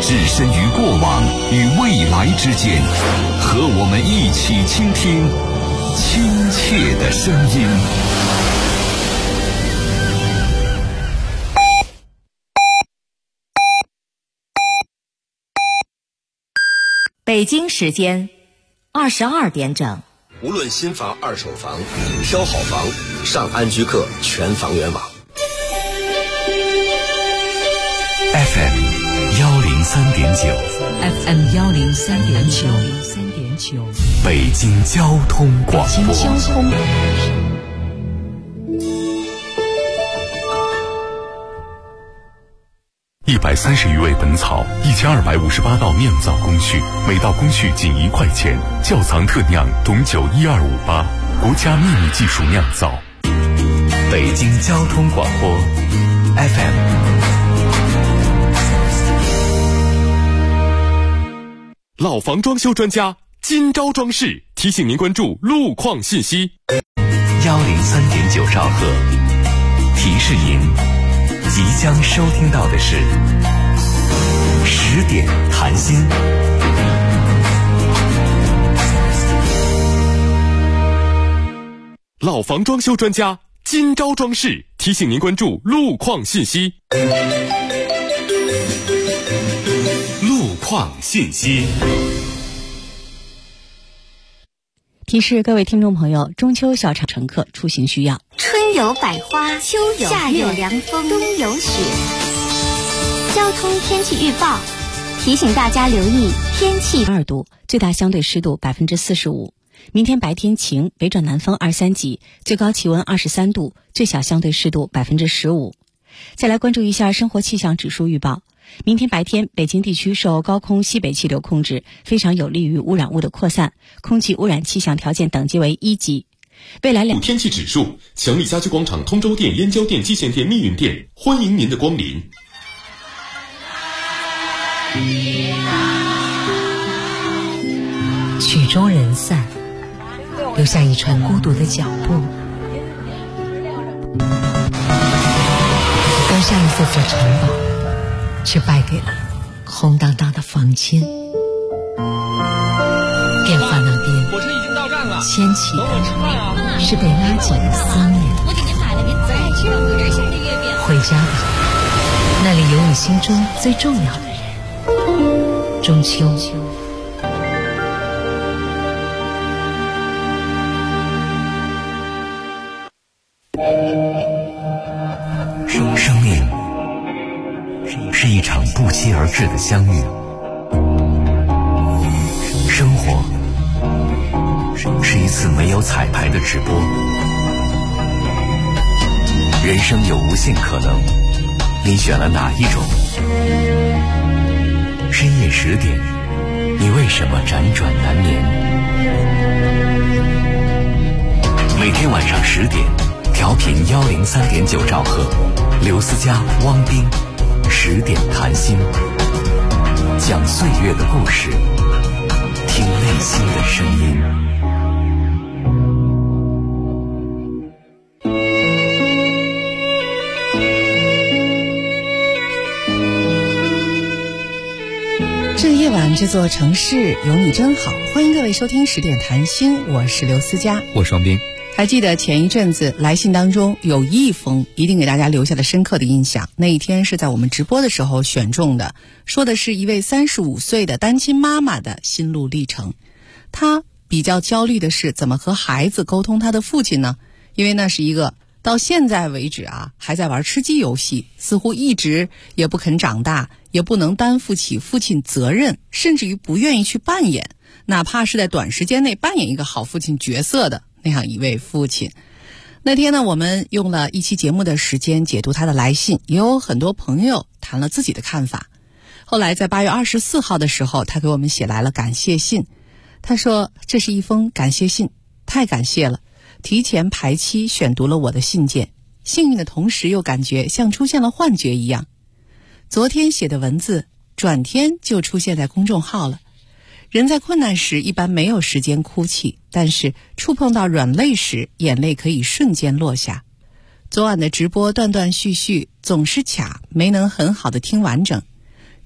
置身于过往与未来之间，和我们一起倾听亲切的声音。 北京时间22点整。 无论新房、二手房，挑好房，上安居客全房源网。 FM 103.9， 北京交通广播。130余味本草，1258道酿造工序，每道工序仅1块钱。窖藏特酿董酒12588，国家秘密技术酿造。北京交通广播 FM。老房装修专家今朝装饰提醒您关注路况信息。103.9兆赫，提示您即将收听到的是10点谈心。老房装修专家今朝装饰提醒您关注路况信息。路况信息。 提示各位听众朋友，中秋小长乘客出行需要： 春有百花，秋有夏有凉风，冬有雪。交通天气预报提醒大家留意天气。 2度，最大相对湿度45%。明天白天晴，北转南风2、3级，最高气温23度，最小相对湿度15%。再来关注一下生活气象指数预报。明天白天，北京地区受高空西北气流控制，非常有利于污染物的扩散，空气污染气象条件等级为1级。未来天气指数，强力家居广场通州店、燕郊店、蓟县店、密云店，欢迎您的光临。 曲终人散，留下一串孤独的脚步，刚下一座城堡，却败给了空荡荡的房间。电话那边， 火车已经到站了， 牵起的是被拉紧的思念。 我给您买了，您再去喝点新的月饼。 回家吧，那里有你心中最重要的人。中秋。 生命是一场不期而至的相遇，生活是一次没有彩排的直播，人生有无限可能，你选了哪一种？深夜10点，你为什么辗转难眠？每天晚上10点，调频103.9兆赫，刘思佳、汪斌10点谈心，讲岁月的故事，听内心的声音。 这夜晚这座城市有你真好，欢迎各位收听10点谈心，我是刘思佳， 我是汪斌。 还记得前一阵子来信当中有一封一定给大家留下了深刻的印象，那一天是在我们直播的时候选中的，说的是一位35岁的单亲妈妈的心路历程。她比较焦虑的是怎么和孩子沟通她的父亲呢？因为那是一个到现在为止还在玩吃鸡游戏，似乎一直也不肯长大，也不能担负起父亲责任，甚至于不愿意去扮演，哪怕是在短时间内扮演一个好父亲角色的那样一位父亲。那天呢，我们用了一期节目的时间解读他的来信，也有很多朋友谈了自己的看法。后来在8月24号的时候，他给我们写来了感谢信。他说这是一封感谢信，太感谢了，提前排期选读了我的信件，幸运的同时又感觉像出现了幻觉一样。昨天写的文字转天就出现在公众号了。人在困难时一般没有时间哭泣，但是触碰到软肋时，眼泪可以瞬间落下。昨晚的直播断断续续，总是卡，没能很好的听完整。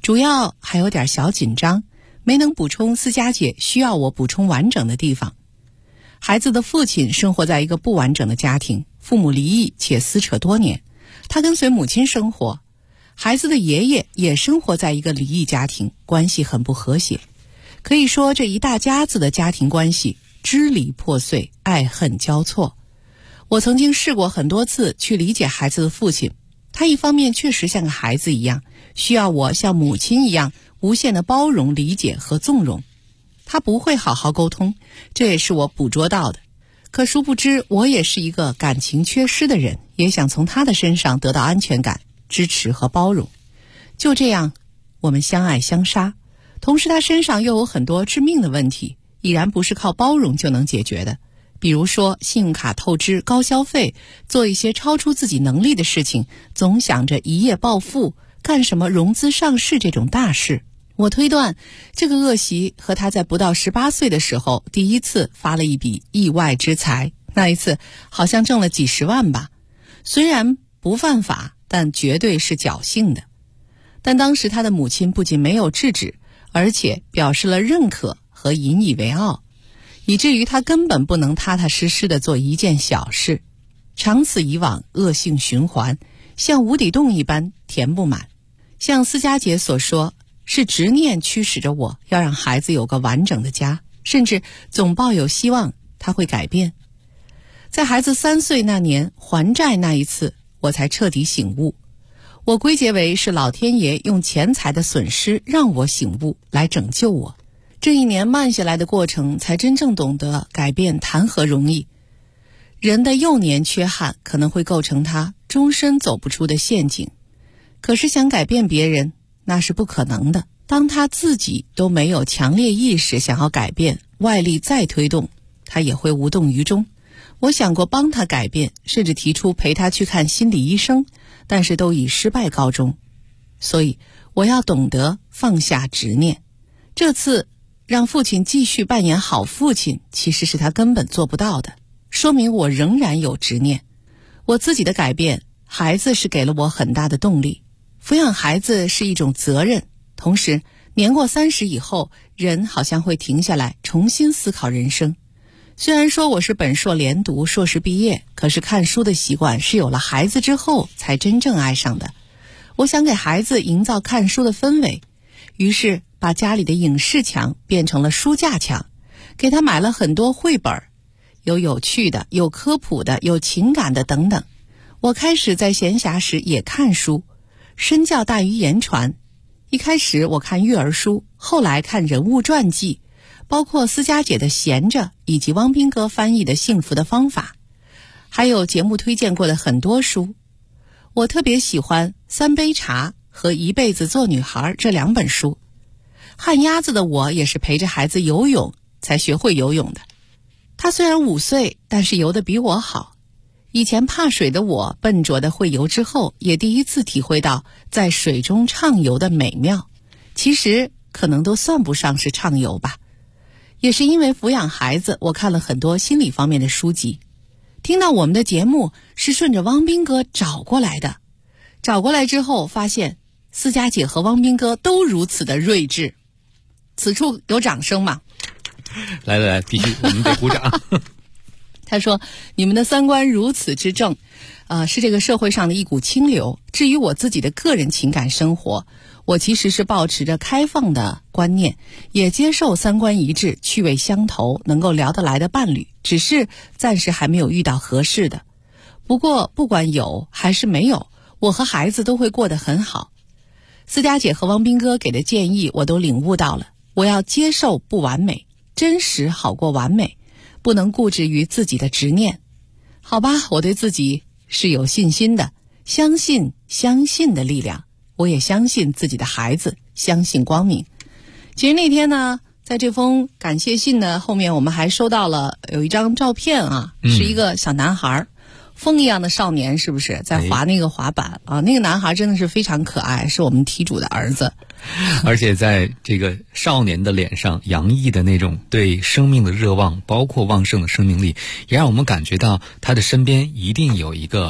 主要还有点小紧张，没能补充思佳姐需要我补充完整的地方。孩子的父亲生活在一个不完整的家庭，父母离异且撕扯多年，他跟随母亲生活。孩子的爷爷也生活在一个离异家庭，关系很不和谐。可以说这一大家子的家庭关系支离破碎，爱恨交错。我曾经试过很多次去理解孩子的父亲，他一方面确实像个孩子一样，需要我像母亲一样无限的包容、理解和纵容。他不会好好沟通，这也是我捕捉到的。可殊不知，我也是一个感情缺失的人，也想从他的身上得到安全感、支持和包容。就这样，我们相爱相杀。同时他身上又有很多致命的问题，已然不是靠包容就能解决的。比如说信用卡透支、高消费，做一些超出自己能力的事情，总想着一夜暴富，干什么融资上市这种大事。我推断这个恶习和他在不到18岁的时候第一次发了一笔意外之财，那一次好像挣了几十万吧。虽然不犯法，但绝对是侥幸的。但当时他的母亲不仅没有制止，而且表示了认可和引以为傲，以至于他根本不能踏踏实实地做一件小事。长此以往，恶性循环，像无底洞一般填不满。像思佳姐所说，是执念驱使着我要让孩子有个完整的家，甚至总抱有希望他会改变。在孩子3岁那年还债那一次，我才彻底醒悟。我归结为是老天爷用钱财的损失让我醒悟，来拯救我。这一年慢下来的过程，才真正懂得改变谈何容易。人的幼年缺憾可能会构成他终身走不出的陷阱，可是想改变别人，那是不可能的。当他自己都没有强烈意识想要改变，外力再推动，他也会无动于衷。我想过帮他改变，甚至提出陪他去看心理医生，但是都以失败告终。所以我要懂得放下执念。这次让父亲继续扮演好父亲，其实是他根本做不到的，说明我仍然有执念。我自己的改变，孩子是给了我很大的动力。抚养孩子是一种责任，同时年过30以后，人好像会停下来重新思考人生。虽然说我是本硕连读，硕士毕业，可是看书的习惯是有了孩子之后才真正爱上的。我想给孩子营造看书的氛围，于是把家里的影视墙变成了书架墙，给他买了很多绘本，有有趣的，有科普的，有情感的等等。我开始在闲暇时也看书，身教大于言传。一开始我看育儿书，后来看人物传记，包括思佳姐的《闲着》，以及汪斌哥翻译的《幸福的方法》，还有节目推荐过的很多书。我特别喜欢《3杯茶》和《一辈子做女孩》这2本书。旱鸭子的我也是陪着孩子游泳才学会游泳的。他虽然5岁，但是游得比我好。以前怕水的我，笨拙的会游之后，也第一次体会到在水中畅游的美妙。其实可能都算不上是畅游吧。也是因为抚养孩子，我看了很多心理方面的书籍。听到我们的节目是顺着汪斌哥找过来的，找过来之后发现思佳姐和汪斌哥都如此的睿智。此处有掌声吗？ 来，必须，我们得鼓掌。 他说你们的三观如此之正，是这个社会上的一股清流。至于我自己的个人情感生活，我其实是抱持着开放的观念，也接受三观一致、趣味相投、能够聊得来的伴侣，只是暂时还没有遇到合适的。不过不管有还是没有，我和孩子都会过得很好。思佳姐和汪斌哥给的建议我都领悟到了，我要接受不完美，真实好过完美，不能固执于自己的执念。好吧，我对自己是有信心的，相信的力量，我也相信自己的孩子，相信光明。其实那天呢，在这封感谢信的后面，我们还收到了有一张照片啊，是一个小男孩，风一样的少年，是不是在滑那个滑板啊？那个男孩真的是非常可爱，是我们题主的儿子。 而且在这个少年的脸上洋溢的那种对生命的热望，包括旺盛的生命力，也让我们感觉到他的身边一定有一个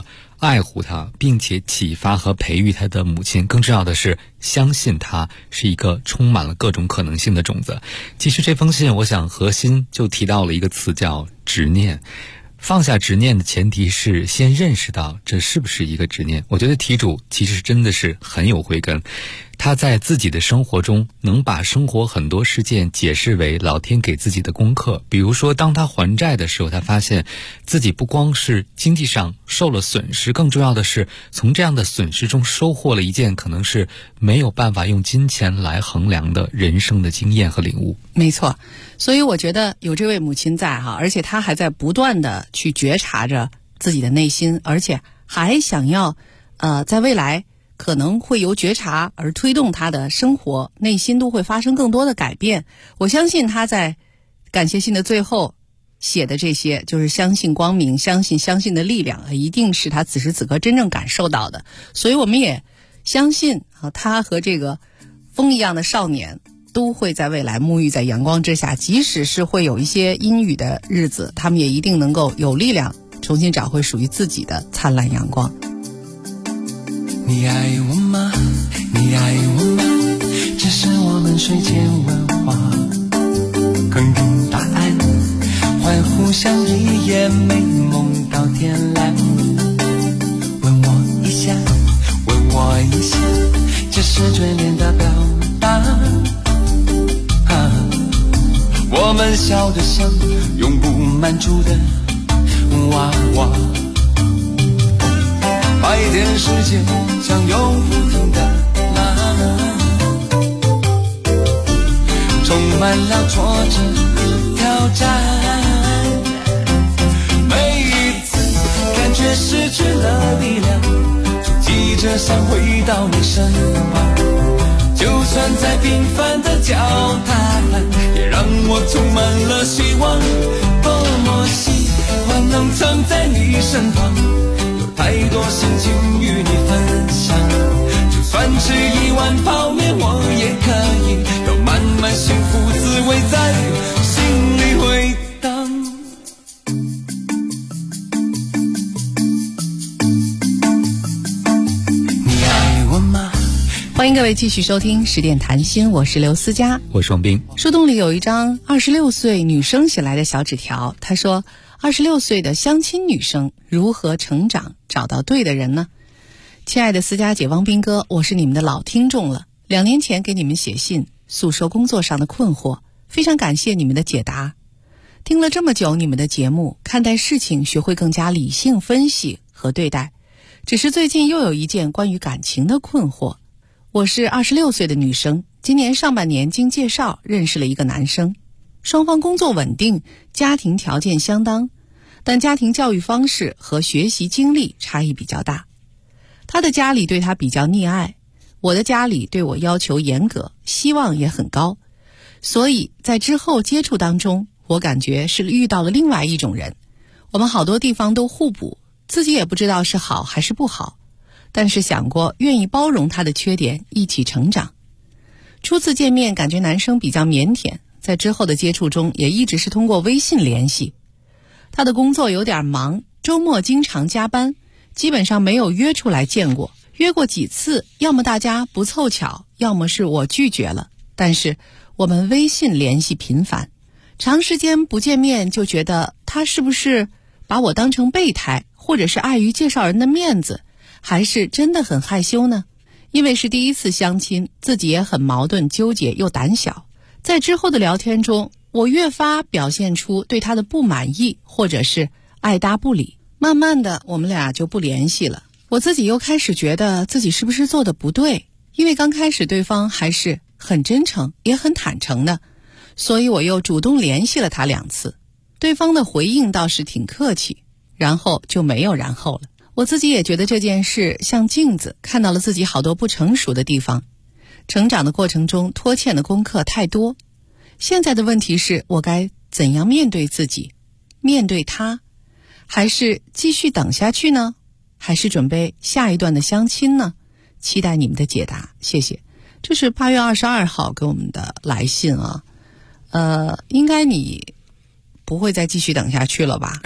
爱护他，并且启发和培育他的母亲，更重要的是相信他是一个充满了各种可能性的种子。其实这封信我想核心就提到了一个词，叫执念。放下执念的前提是先认识到这是不是一个执念。我觉得题主其实真的是很有慧根，他在自己的生活中能把生活很多事件解释为老天给自己的功课。比如说当他还债的时候，他发现自己不光是经济上受了损失，更重要的是从这样的损失中收获了一件可能是没有办法用金钱来衡量的人生的经验和领悟。 没错，所以我觉得有这位母亲在哈，而且她还在不断的去觉察着自己的内心，而且还想要在未来可能会由觉察而推动她的生活，内心都会发生更多的改变。我相信她在感谢信的最后写的这些，就是相信光明，相信的力量，一定是她此时此刻真正感受到的。所以我们也相信她和这个风一样的少年都会在未来沐浴在阳光之下，即使是会有一些阴雨的日子，他们也一定能够有力量重新找回属于自己的灿烂阳光。 你爱我吗？你爱我吗？这是我们睡前问话，肯定答案，欢呼像一夜美梦到天蓝。问我一下，问我一下，这是眷恋的表达。我们笑得像永不满足的娃娃，白天世界像永不停的拉，充满了挫折挑战。每一次感觉失去了力量，就急着想回到你身旁，就算再平凡的交谈，也让我充满了希望。多么喜欢能藏在你身旁，有太多心情与你分享，就算吃一碗泡面我也可以，有满满幸福滋味在心里回荡。你爱我吗？ 欢迎各位继续收听10点谈心，我是刘思佳， 我是王斌。 树洞里有一张26岁女生写来的小纸条，她说26岁的相亲女生如何成长，找到对的人呢？亲爱的思佳姐、汪斌哥，我是你们的老听众了，2年前给你们写信诉说工作上的困惑，非常感谢你们的解答。听了这么久你们的节目，看待事情学会更加理性分析和对待，只是最近又有一件关于感情的困惑。我是26岁的女生，今年上半年经介绍认识了一个男生，双方工作稳定，家庭条件相当，但家庭教育方式和学习经历差异比较大。他的家里对他比较溺爱，我的家里对我要求严格，希望也很高，所以在之后接触当中，我感觉是遇到了另外一种人，我们好多地方都互补，自己也不知道是好还是不好，但是想过愿意包容他的缺点，一起成长。初次见面感觉男生比较腼腆，在之后的接触中也一直是通过微信联系。他的工作有点忙，周末经常加班，基本上没有约出来见过，约过几次，要么大家不凑巧，要么是我拒绝了，但是我们微信联系频繁，长时间不见面就觉得他是不是把我当成备胎，或者是碍于介绍人的面子，还是真的很害羞呢？因为是第一次相亲，自己也很矛盾纠结又胆小。在之后的聊天中，我越发表现出对他的不满意，或者是爱搭不理。慢慢的我们俩就不联系了，我自己又开始觉得自己是不是做的不对，因为刚开始对方还是很真诚也很坦诚的，所以我又主动联系了他2次，对方的回应倒是挺客气，然后就没有然后了。我自己也觉得这件事像镜子，看到了自己好多不成熟的地方，成长的过程中拖欠的功课太多。现在的问题是我该怎样面对自己，面对他，还是继续等下去呢？还是准备下一段的相亲呢？期待你们的解答，谢谢。这是8月22号给我们的来信啊，应该你不会再继续等下去了吧？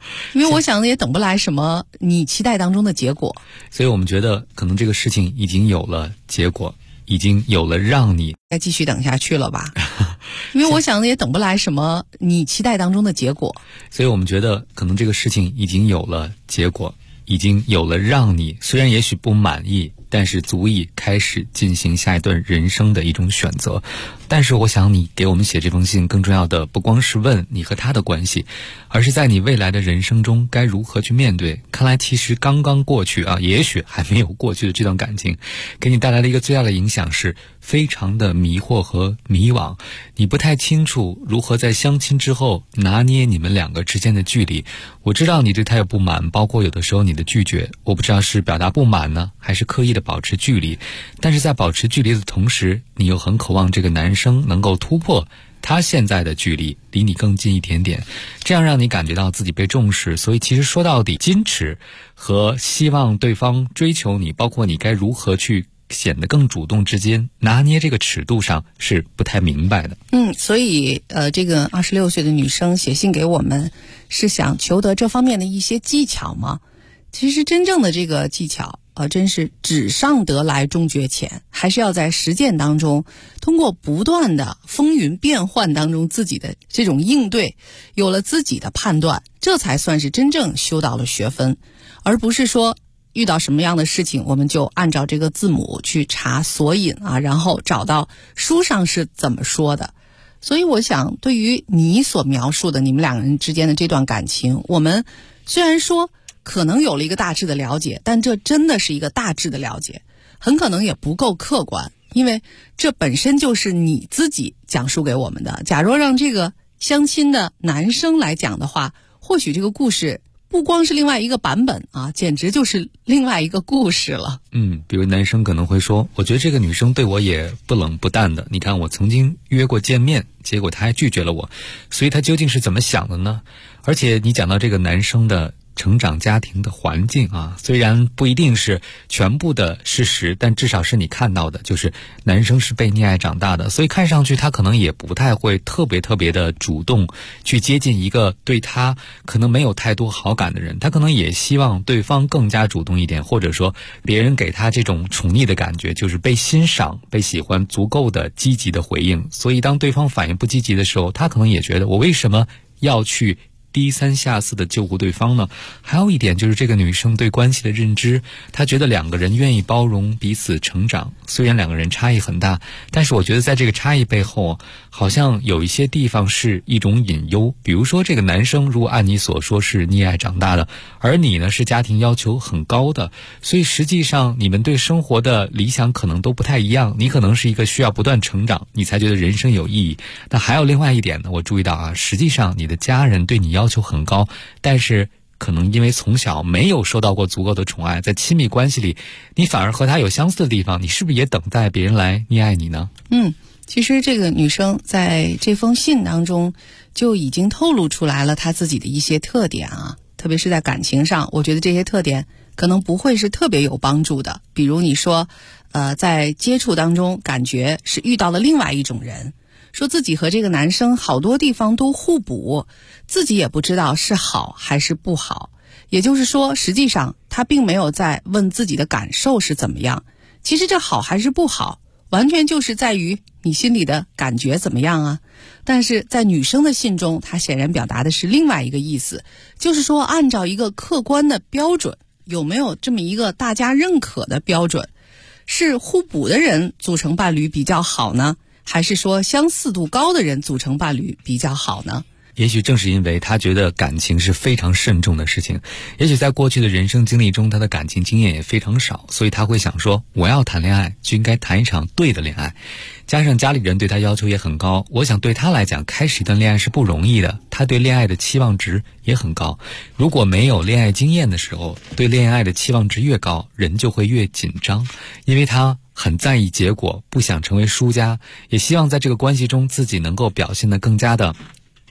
因为我想也等不来什么你期待当中的结果， 所以我们觉得可能这个事情已经有了结果，已经有了让你再继续等下去了吧。因为我想也等不来什么你期待当中的结果， 所以我们觉得可能这个事情已经有了结果，已经有了让你虽然也许不满意，但是足以开始进行下一段人生的一种选择。但是我想你给我们写这封信更重要的不光是问你和他的关系，而是在你未来的人生中该如何去面对。看来其实刚刚过去也许还没有过去的这段感情给你带来了一个最大的影响，是非常的迷惑和迷惘。你不太清楚如何在相亲之后拿捏你们两个之间的距离。我知道你对他有不满，包括有的时候你的拒绝，我不知道是表达不满呢，还是刻意的保持距离。但是在保持距离的同时，你又很渴望这个男生能够突破他现在的距离，离你更近一点点，这样让你感觉到自己被重视。所以其实说到底，矜持和希望对方追求你，包括你该如何去显得更主动之间拿捏这个尺度上是不太明白的。 所以这个26岁的女生写信给我们，是想求得这方面的一些技巧吗？其实真正的这个技巧真是纸上得来终觉浅，还是要在实践当中，通过不断的风云变幻当中自己的这种应对，有了自己的判断，这才算是真正修到了学分，而不是说遇到什么样的事情我们就按照这个字母去查索引然后找到书上是怎么说的。所以我想对于你所描述的你们两个人之间的这段感情，我们虽然说可能有了一个大致的了解，但这真的是一个大致的了解，很可能也不够客观，因为这本身就是你自己讲述给我们的。假如让这个相亲的男生来讲的话，或许这个故事不光是另外一个版本简直就是另外一个故事了。 比如男生可能会说，我觉得这个女生对我也不冷不淡的，你看我曾经约过见面，结果她还拒绝了我，所以她究竟是怎么想的呢？而且你讲到这个男生的成长家庭的环境虽然不一定是全部的事实，但至少是你看到的，就是男生是被溺爱长大的，所以看上去他可能也不太会特别的主动去接近一个对他可能没有太多好感的人，他可能也希望对方更加主动一点，或者说别人给他这种宠溺的感觉，就是被欣赏被喜欢，足够的积极的回应。所以当对方反应不积极的时候，他可能也觉得我为什么要去低三下四的救护对方呢？还有一点就是这个女生对关系的认知，她觉得两个人愿意包容彼此成长，虽然两个人差异很大，但是我觉得在这个差异背后好像有一些地方是一种隐忧。比如说这个男生如果按你所说是溺爱长大的，而你呢是家庭要求很高的，所以实际上你们对生活的理想可能都不太一样，你可能是一个需要不断成长你才觉得人生有意义。那还有另外一点呢，我注意到实际上你的家人对你要求很高，但是可能因为从小没有受到过足够的宠爱，在亲密关系里你反而和他有相似的地方，你是不是也等待别人来溺爱你呢？ 其实这个女生在这封信当中就已经透露出来了她自己的一些特点特别是在感情上，我觉得这些特点可能不会是特别有帮助的。比如你说在接触当中感觉是遇到了另外一种人，说自己和这个男生好多地方都互补，自己也不知道是好还是不好。也就是说实际上他并没有在问自己的感受是怎么样，其实这好还是不好完全就是在于你心里的感觉怎么样但是在女生的信中，她显然表达的是另外一个意思，就是说按照一个客观的标准，有没有这么一个大家认可的标准，是互补的人组成伴侣比较好呢，还是说相似度高的人组成伴侣比较好呢？ 也许正是因为他觉得感情是非常慎重的事情，也许在过去的人生经历中他的感情经验也非常少，所以他会想说我要谈恋爱就应该谈一场对的恋爱。加上家里人对他要求也很高，我想对他来讲开始一段恋爱是不容易的，他对恋爱的期望值也很高。如果没有恋爱经验的时候，对恋爱的期望值越高，人就会越紧张，因为他很在意结果，不想成为输家，也希望在这个关系中自己能够表现得更加的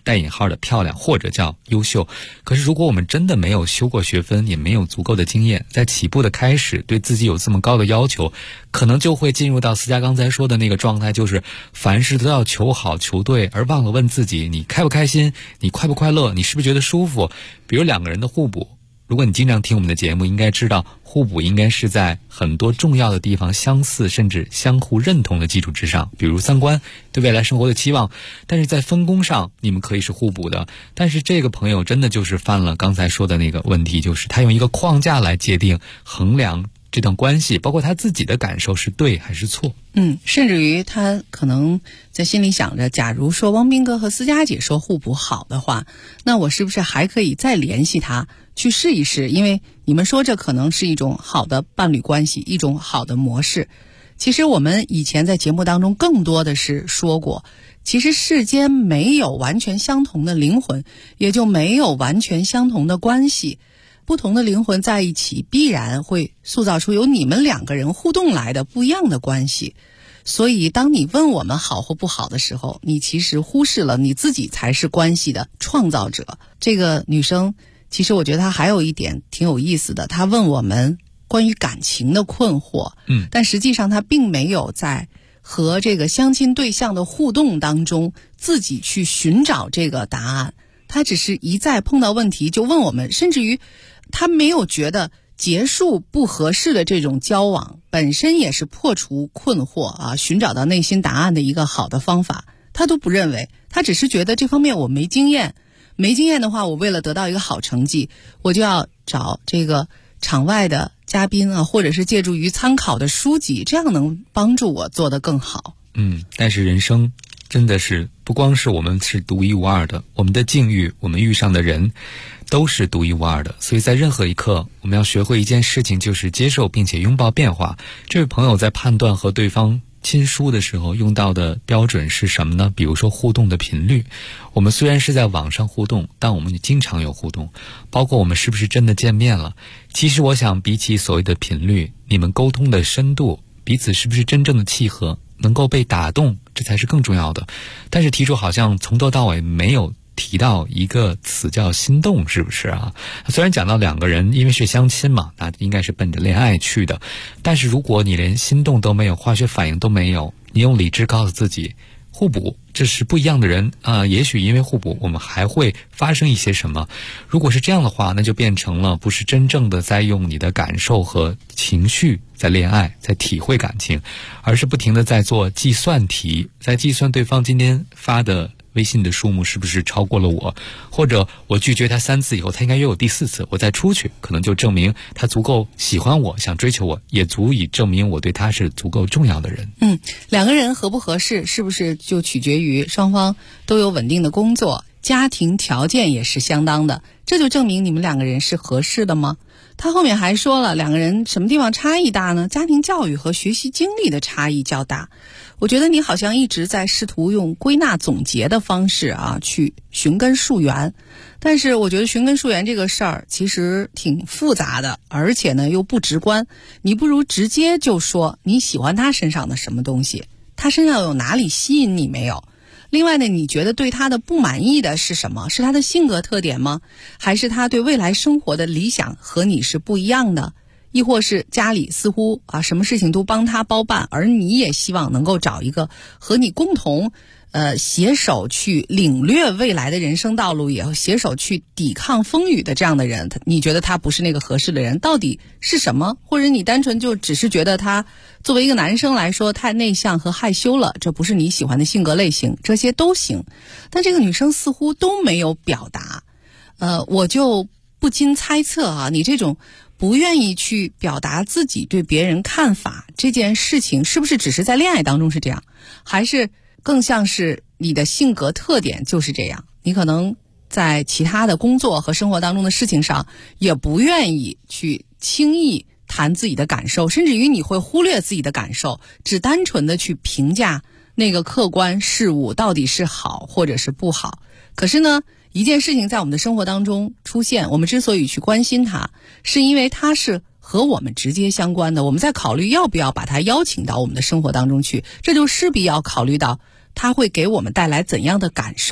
带引号的漂亮或者叫优秀。可是如果我们真的没有修过学分，也没有足够的经验，在起步的开始对自己有这么高的要求，可能就会进入到思佳刚才说的那个状态，就是凡事都要求好求对，而忘了问自己你开不开心，你快不快乐，你是不是觉得舒服。比如两个人的互补，如果你经常听我们的节目，应该知道互补应该是在很多重要的地方相似甚至相互认同的基础之上，比如三观，对未来生活的期望。但是在分工上你们可以是互补的，但是这个朋友真的就是犯了刚才说的那个问题，就是他用一个框架来界定衡量这段关系，包括他自己的感受是对还是错。 甚至于他可能在心里想着，假如说汪斌哥和思佳姐说互补好的话，那我是不是还可以再联系他去试一试？因为你们说这可能是一种好的伴侣关系，一种好的模式。其实我们以前在节目当中更多的是说过，其实世间没有完全相同的灵魂，也就没有完全相同的关系。不同的灵魂在一起，必然会塑造出由你们两个人互动来的不一样的关系。所以当你问我们好或不好的时候，你其实忽视了你自己才是关系的创造者。这个女生其实我觉得她还有一点挺有意思的，她问我们关于感情的困惑，但实际上她并没有在和这个相亲对象的互动当中自己去寻找这个答案，她只是一再碰到问题就问我们，甚至于她没有觉得结束不合适的这种交往本身也是破除困惑寻找到内心答案的一个好的方法，她都不认为。她只是觉得这方面我没经验的话，我为了得到一个好成绩，我就要找这个场外的嘉宾或者是借助于参考的书籍，这样能帮助我做得更好。 但是人生真的是不光是我们是独一无二的，我们的境遇，我们遇上的人都是独一无二的。所以在任何一刻我们要学会一件事情，就是接受并且拥抱变化。这位朋友在判断和对方亲疏的时候用到的标准是什么呢？比如说互动的频率，我们虽然是在网上互动，但我们经常有互动，包括我们是不是真的见面了。其实我想比起所谓的频率，你们沟通的深度，彼此是不是真正的契合，能够被打动，这才是更重要的。但是题主好像从头到尾没有提到一个词叫心动，是不是啊？虽然讲到两个人因为是相亲嘛，那应该是奔着恋爱去的，但是如果你连心动都没有，化学反应都没有，你用理智告诉自己互补，这是不一样的人也许因为互补我们还会发生一些什么。如果是这样的话，那就变成了不是真正的在用你的感受和情绪在恋爱，在体会感情，而是不停的在做计算题，在计算对方今天发的微信的数目是不是超过了我，或者我拒绝他3次以后，他应该约我第4次，我再出去，可能就证明他足够喜欢我，想追求我，也足以证明我对他是足够重要的人。 两个人合不合适，是不是就取决于双方都有稳定的工作，家庭条件也是相当的，这就证明你们两个人是合适的吗？他后面还说了，两个人什么地方差异大呢？家庭教育和学习经历的差异较大。我觉得你好像一直在试图用归纳总结的方式去寻根溯源，但是我觉得寻根溯源这个事儿其实挺复杂的，而且呢又不直观。你不如直接就说你喜欢他身上的什么东西，他身上有哪里吸引你没有？另外呢，你觉得对他的不满意的是什么？是他的性格特点吗？还是他对未来生活的理想和你是不一样的？亦或是家里似乎什么事情都帮他包办，而你也希望能够找一个和你共同携手去领略未来的人生道路，也携手去抵抗风雨的这样的人，你觉得他不是那个合适的人，到底是什么？或者你单纯就只是觉得他作为一个男生来说太内向和害羞了，这不是你喜欢的性格类型，这些都行。但这个女生似乎都没有表达，我就不禁猜测你这种不愿意去表达自己对别人看法这件事情，是不是只是在恋爱当中是这样，还是更像是你的性格特点就是这样？你可能在其他的工作和生活当中的事情上也不愿意去轻易谈自己的感受，甚至于你会忽略自己的感受，只单纯的去评价那个客观事物到底是好或者是不好。可是呢，一件事情在我们的生活当中出现，我们之所以去关心它，是因为它是和我们直接相关的，我们在考虑要不要把它邀请到我们的生活当中去，这就势必要考虑到它会给我们带来怎样的感受。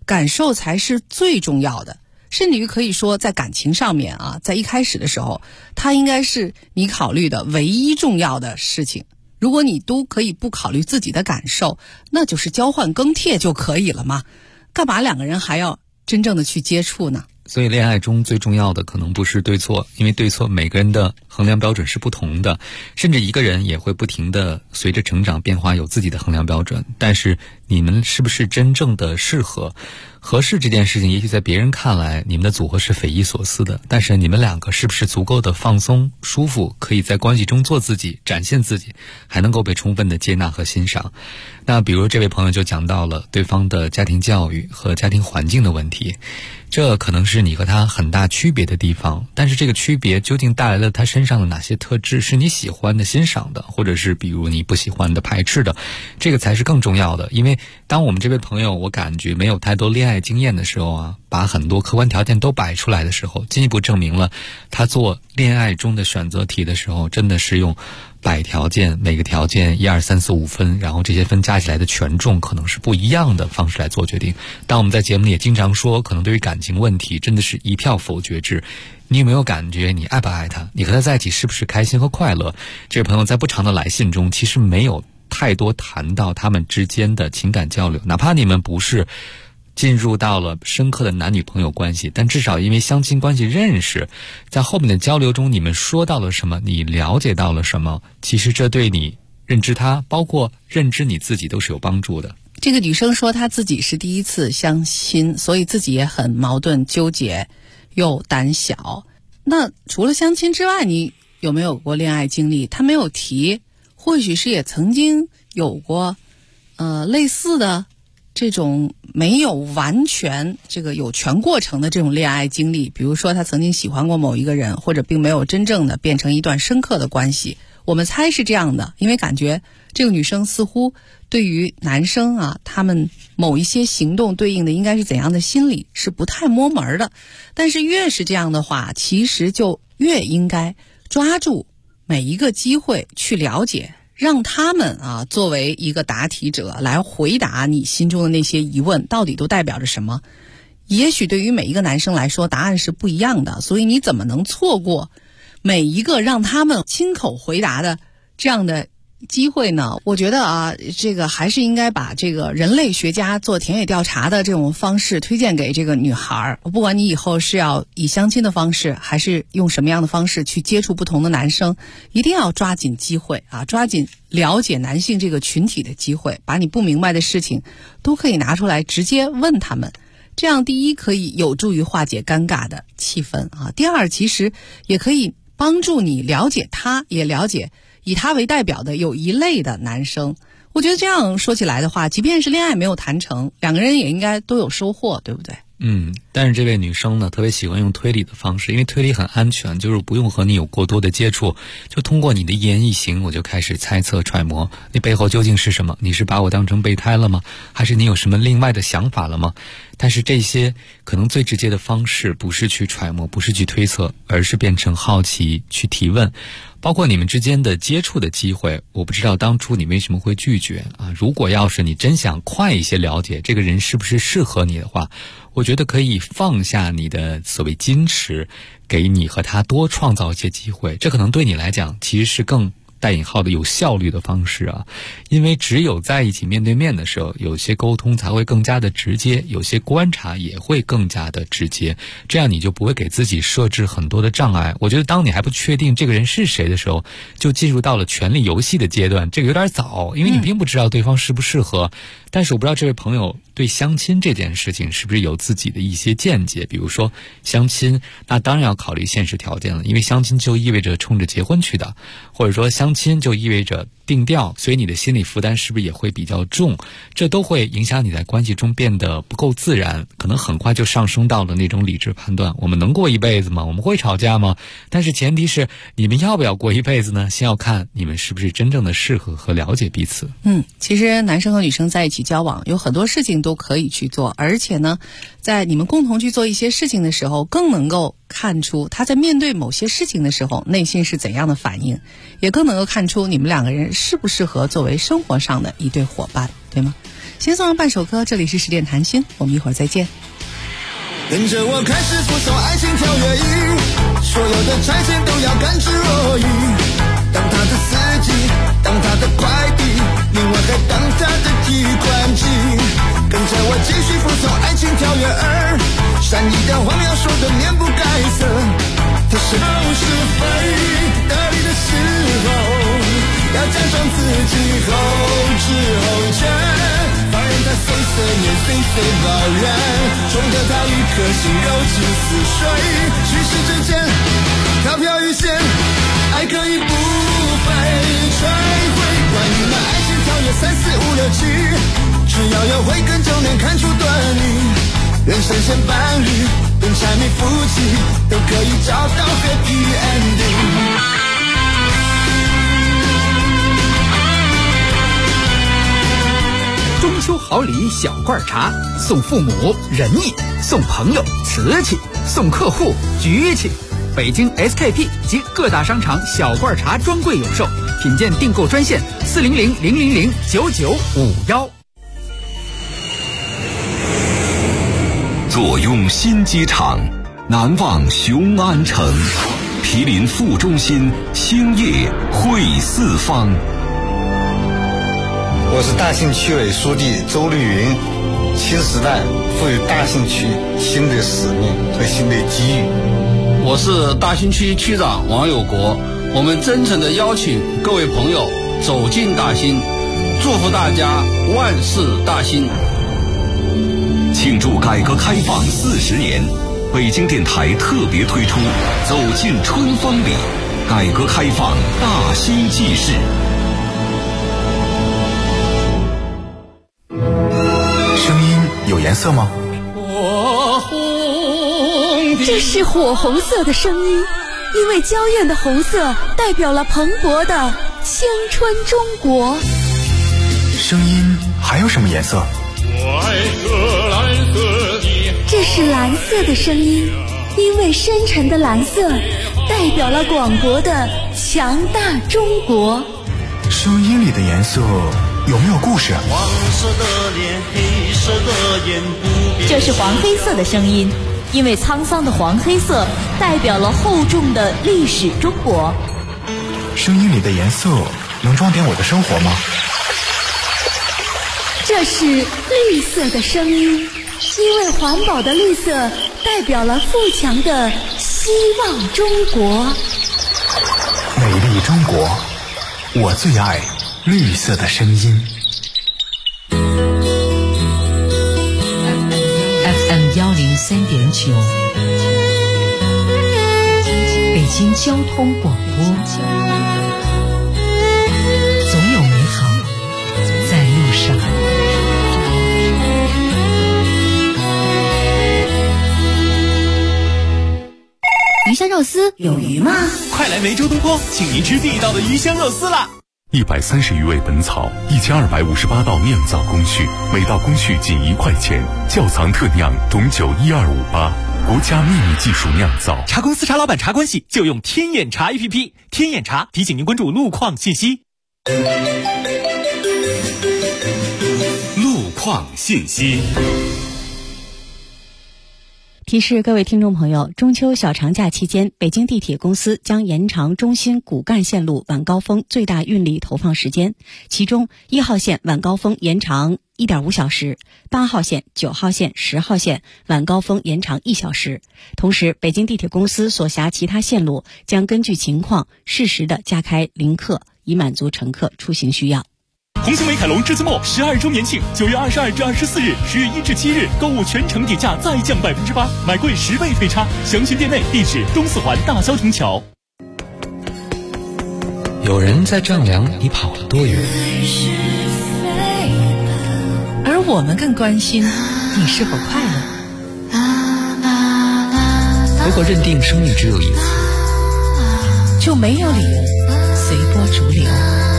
感受才是最重要的。甚至于可以说在感情上面啊，在一开始的时候，它应该是你考虑的唯一重要的事情。如果你都可以不考虑自己的感受，那就是交换更替就可以了嘛，干嘛两个人还要真正的去接触呢？ 所以恋爱中最重要的可能不是对错，因为对错每个人的衡量标准是不同的，甚至一个人也会不停的随着成长变化有自己的衡量标准，但是你们是不是真正的适合？合适这件事情也许在别人看来你们的组合是匪夷所思的，但是你们两个是不是足够的放松舒服，可以在关系中做自己展现自己，还能够被充分的接纳和欣赏。那比如这位朋友就讲到了对方的家庭教育和家庭环境的问题，这可能是你和他很大区别的地方，但是这个区别究竟带来了他身上的哪些特质是你喜欢的欣赏的，或者是比如你不喜欢的排斥的，这个才是更重要的。因为当我们这位朋友我感觉没有太多恋爱经验的时候啊，把很多客观条件都摆出来的时候，进一步证明了他做恋爱中的选择题的时候真的是用摆条件，每个条件1、2、3、4、5分，然后这些分加起来的权重可能是不一样的方式来做决定。但我们在节目里也经常说，可能对于感情问题真的是一票否决制。你有没有感觉你爱不爱他？你和他在一起是不是开心和快乐？这位朋友在不长的来信中其实没有太多谈到他们之间的情感交流，哪怕你们不是进入到了深刻的男女朋友关系，但至少因为相亲关系认识，在后面的交流中你们说到了什么，你了解到了什么，其实这对你认知他包括认知你自己都是有帮助的。 这个女生说她自己是第一次相亲，所以自己也很矛盾纠结又胆小。那除了相亲之外，你有没有过恋爱经历？她没有提，或许是也曾经有过类似的这种没有完全这个有全过程的这种恋爱经历，比如说他曾经喜欢过某一个人，或者并没有真正的变成一段深刻的关系。我们猜是这样的，因为感觉这个女生似乎对于男生啊，他们某一些行动对应的应该是怎样的心理是不太摸门的。但是越是这样的话，其实就越应该抓住每一个机会去了解，让他们作为一个答题者来回答你心中的那些疑问到底都代表着什么。也许对于每一个男生来说答案是不一样的，所以你怎么能错过每一个让他们亲口回答的这样的机会呢？我觉得这个还是应该把这个人类学家做田野调查的这种方式推荐给这个女孩。不管你以后是要以相亲的方式，还是用什么样的方式去接触不同的男生，一定要抓紧机会抓紧了解男性这个群体的机会，把你不明白的事情都可以拿出来直接问他们。这样第一可以有助于化解尴尬的气氛第二其实也可以帮助你了解他，也了解以他为代表的有一类的男生。我觉得这样说起来的话，即便是恋爱没有谈成，两个人也应该都有收获，对不对？ 但是这位女生呢，特别喜欢用推理的方式，因为推理很安全，就是不用和你有过多的接触，就通过你的一言一行，我就开始猜测揣摩你背后究竟是什么。你是把我当成备胎了吗？还是你有什么另外的想法了吗？但是这些可能最直接的方式不是去揣摩，不是去推测，而是变成好奇去提问。包括你们之间的接触的机会，我不知道当初你为什么会拒绝如果要是你真想快一些了解这个人是不是适合你的话，我觉得可以放下你的所谓矜持，给你和他多创造一些机会。这可能对你来讲其实是更带引号的有效率的方式因为只有在一起面对面的时候，有些沟通才会更加的直接，有些观察也会更加的直接，这样你就不会给自己设置很多的障碍。我觉得当你还不确定这个人是谁的时候，就进入到了权力游戏的阶段，这个有点早，因为你并不知道对方适不适合。但是我不知道这位朋友对相亲这件事情是不是有自己的一些见解，比如说相亲那当然要考虑现实条件了，因为相亲就意味着冲着结婚去的，或者说相亲就意味着定调，所以你的心理负担是不是也会比较重，这都会影响你在关系中变得不够自然，可能很快就上升到了那种理智判断，我们能过一辈子吗？我们会吵架吗？但是前提是你们要不要过一辈子呢？先要看你们是不是真正的适合和了解彼此。 其实男生和女生在一起交往有很多事情都可以去做，而且呢在你们共同去做一些事情的时候，更能够看出他在面对某些事情的时候内心是怎样的反应，也更能够看出你们两个人适不适合作为生活上的一对伙伴，对吗？ 先送上半首歌，这里是10点谈心，我们一会儿再见。 跟着我开始附送爱情条约1，所有的拆迁都要甘之若饴。当他的司机，当他的快递，另外还当他的提款机。跟着我继续附送爱情条约2，善意的谎要说的面不改色。他是是非得理的时候，要假装自己后知后觉，放任他岁岁年岁岁抱怨，宠得他一颗心柔情似水。虚实之间，飘飘欲仙，爱可以不被摧毁。关于那爱情条约3、4、5、6、7，只要有慧根就能看出端倪。人生线伴侣，跟柴米夫妻，都可以找到 happy ending。 中秋好礼小罐茶，送父母仁义，送朋友瓷器，送客户局气。北京 SKP 及各大商场小罐茶专柜有售，品鉴订购专线400-000-9951。 坐拥新机场，难忘雄安城，毗邻副中心，兴业汇四方。 我是大兴区委书记周绿云。新时代赋予大兴区新的使命和新的机遇。 我是大兴区区长王有国。我们真诚地邀请各位朋友走进大兴，祝福大家万事大兴。 庆祝改革开放40年，北京电台特别推出走进春风里，改革开放大兴纪事。 声音有颜色吗？ 这是火红色的声音，因为娇艳的红色代表了蓬勃的青春中国。 声音还有什么颜色？ 这是蓝色的声音，因为深沉的蓝色代表了广博的强大中国。 声音里的颜色有没有故事？ 黄色的脸，黑色的眼，不变。 这是黄黑色的声音，因为沧桑的黄黑色代表了厚重的历史中国。 声音里的颜色能装点我的生活吗？ 这是绿色的声音，因为环保的绿色代表了富强的希望中国。 美丽中国，我最爱绿色的声音。 FM 103.9，北京交通广播，总有美好在路上。 鱼香肉丝有鱼吗？ 快来梅州东坡，请您吃地道的鱼香肉丝啦 ！130余味本草，1258道酿造工序，每道工序仅1块钱，窖藏特酿董酒12588，国家秘密技术酿造。 茶公司茶老板茶关系就用天眼茶 APP， 天眼茶提醒您关注路况信息。 路况信息。 提示各位听众朋友，中秋小长假期间，北京地铁公司将延长中心骨干线路晚高峰最大运力投放时间，其中1号线晚高峰延长1.5小时，8号线、9号线、10号线晚高峰延长1小时。同时，北京地铁公司所辖其他线路将根据情况适时地加开临客，以满足乘客出行需要。 红星美凯龙至今末12周年庆，9月22至24日，10月1至7日，购物全程底价再降8%，买贵10倍退差。详询店内，地址东四环大消城桥。 有人在丈量你跑了多远， 而我们更关心你是否快乐。 如果认定生命只有一次， 就没有理由随波逐流。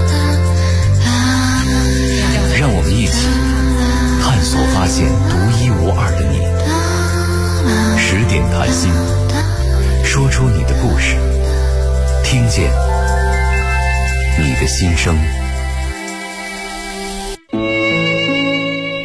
让我们一起探索发现独一无二的你。10点谈心，说出你的故事，听见你的心声。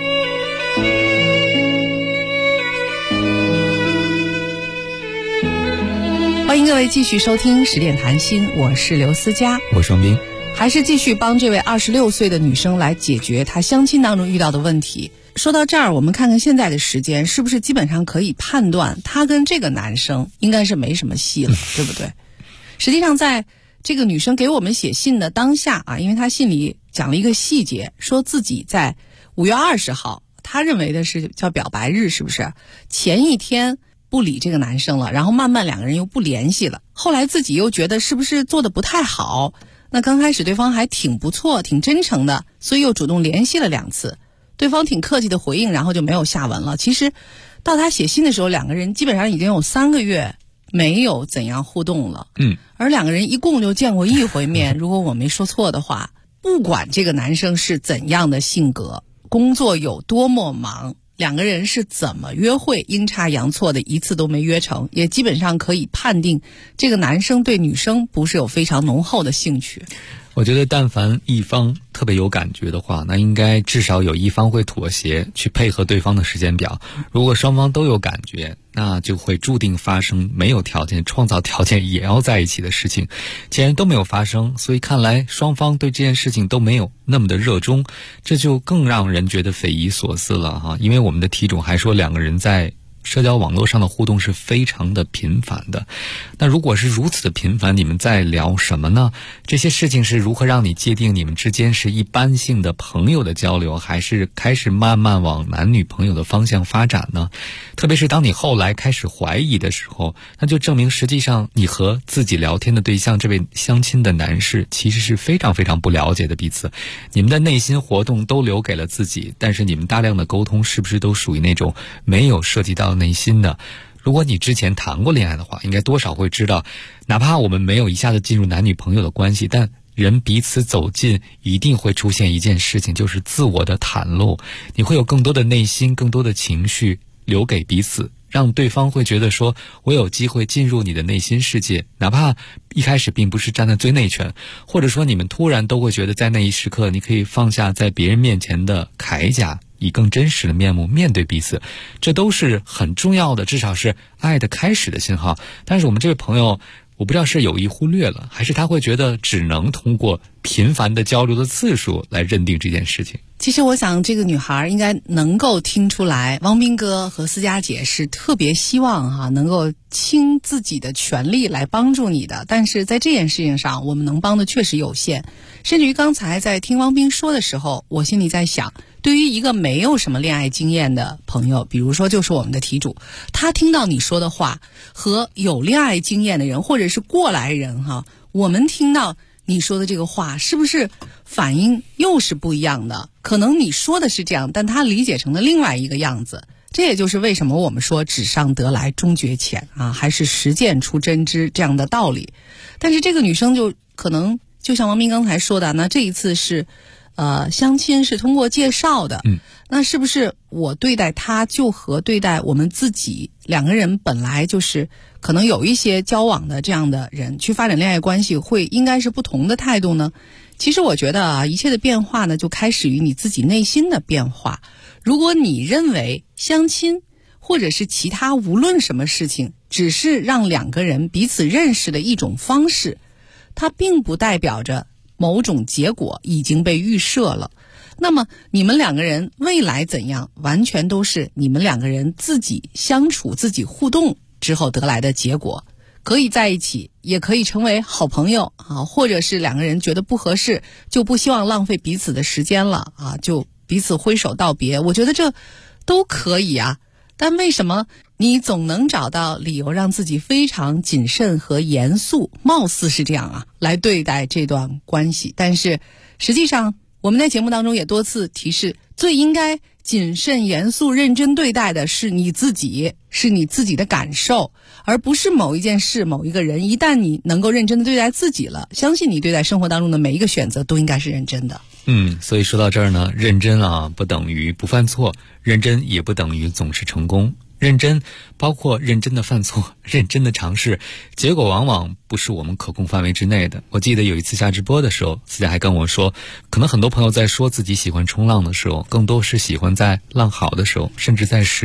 迎各位继续收听10点谈心，我是刘思佳， 我是王斌， 还是继续帮这位26岁的女生来解决她相亲当中遇到的问题。说到这儿，我们看看现在的时间，是不是基本上可以判断她跟这个男生应该是没什么戏了，对不对？实际上在这个女生给我们写信的当下啊，因为她信里讲了一个细节，说自己在5月20号，她认为的是叫表白日，是不是？前一天不理这个男生了，然后慢慢两个人又不联系了，后来自己又觉得是不是做得不太好，那刚开始对方还挺不错挺真诚的，所以又主动联系了2次，对方挺客气的回应，然后就没有下文了。其实到他写信的时候，两个人基本上已经有3个月没有怎样互动了，而两个人一共就见过1回面如果我没说错的话，不管这个男生是怎样的性格，工作有多么忙，两个人是怎么约会，阴差阳错的1次都没约成，也基本上可以判定这个男生对女生不是有非常浓厚的兴趣。 我觉得但凡一方特别有感觉的话，那应该至少有一方会妥协去配合对方的时间表。如果双方都有感觉，那就会注定发生没有条件创造条件也要在一起的事情。既然都没有发生，所以看来双方对这件事情都没有那么的热衷，这就更让人觉得匪夷所思了哈。因为我们的题主还说两个人在社交网络上的互动是非常的频繁的，那如果是如此的频繁，你们在聊什么呢？这些事情是如何让你界定你们之间是一般性的朋友的交流，还是开始慢慢往男女朋友的方向发展呢？特别是当你后来开始怀疑的时候，那就证明实际上你和自己聊天的对象这位相亲的男士其实是非常非常不了解的彼此，你们的内心活动都留给了自己，但是你们大量的沟通是不是都属于那种没有涉及到内心的？如果你之前谈过恋爱的话，应该多少会知道，哪怕我们没有一下子进入男女朋友的关系，但人彼此走近一定会出现一件事情，就是自我的袒露。你会有更多的内心，更多的情绪留给彼此，让对方会觉得说我有机会进入你的内心世界，哪怕一开始并不是站在最内圈，或者说你们突然都会觉得在那一时刻你可以放下在别人面前的铠甲，以更真实的面目面对彼此，这都是很重要的，至少是爱的开始的信号。但是我们这位朋友，我不知道是有意忽略了，还是他会觉得只能通过频繁的交流的次数来认定这件事情。 其实我想这个女孩应该能够听出来，汪斌哥和思佳姐是特别希望能够倾自己的全力来帮助你的，但是在这件事情上我们能帮的确实有限。甚至于刚才在听汪斌说的时候，我心里在想，对于一个没有什么恋爱经验的朋友，比如说就是我们的题主，他听到你说的话和有恋爱经验的人或者是过来人我们听到你说的这个话是不是反应又是不一样的？可能你说的是这样，但他理解成了另外一个样子。这也就是为什么我们说纸上得来终觉浅还是实践出真知这样的道理。但是这个女生就可能就像王斌刚才说的，那这一次是相亲是通过介绍的，那是不是我对待他就和对待我们自己两个人本来就是可能有一些交往的这样的人去发展恋爱关系会应该是不同的态度呢？其实我觉得一切的变化呢就开始于你自己内心的变化。如果你认为相亲或者是其他无论什么事情只是让两个人彼此认识的一种方式，它并不代表着某种结果已经被预设了，那么你们两个人未来怎样，完全都是你们两个人自己相处自己互动之后得来的结果。可以在一起，也可以成为好朋友或者是两个人觉得不合适就不希望浪费彼此的时间了就彼此挥手道别，我觉得这都可以但为什么你总能找到理由让自己非常谨慎和严肃，貌似是这样来对待这段关系？但是实际上我们在节目当中也多次提示，最应该谨慎严肃认真对待的是你自己，是你自己的感受，而不是某一件事某一个人。一旦你能够认真的对待自己了，相信你对待生活当中的每一个选择都应该是认真的。 所以说到这儿呢，认真不等于不犯错，认真也不等于总是成功。认真包括认真的犯错，认真的尝试，结果往往不是我们可控范围之内的。我记得有一次下直播的时候，思佳还跟我说，可能很多朋友在说自己喜欢冲浪的时候，更多是喜欢在浪好的时候，甚至在室内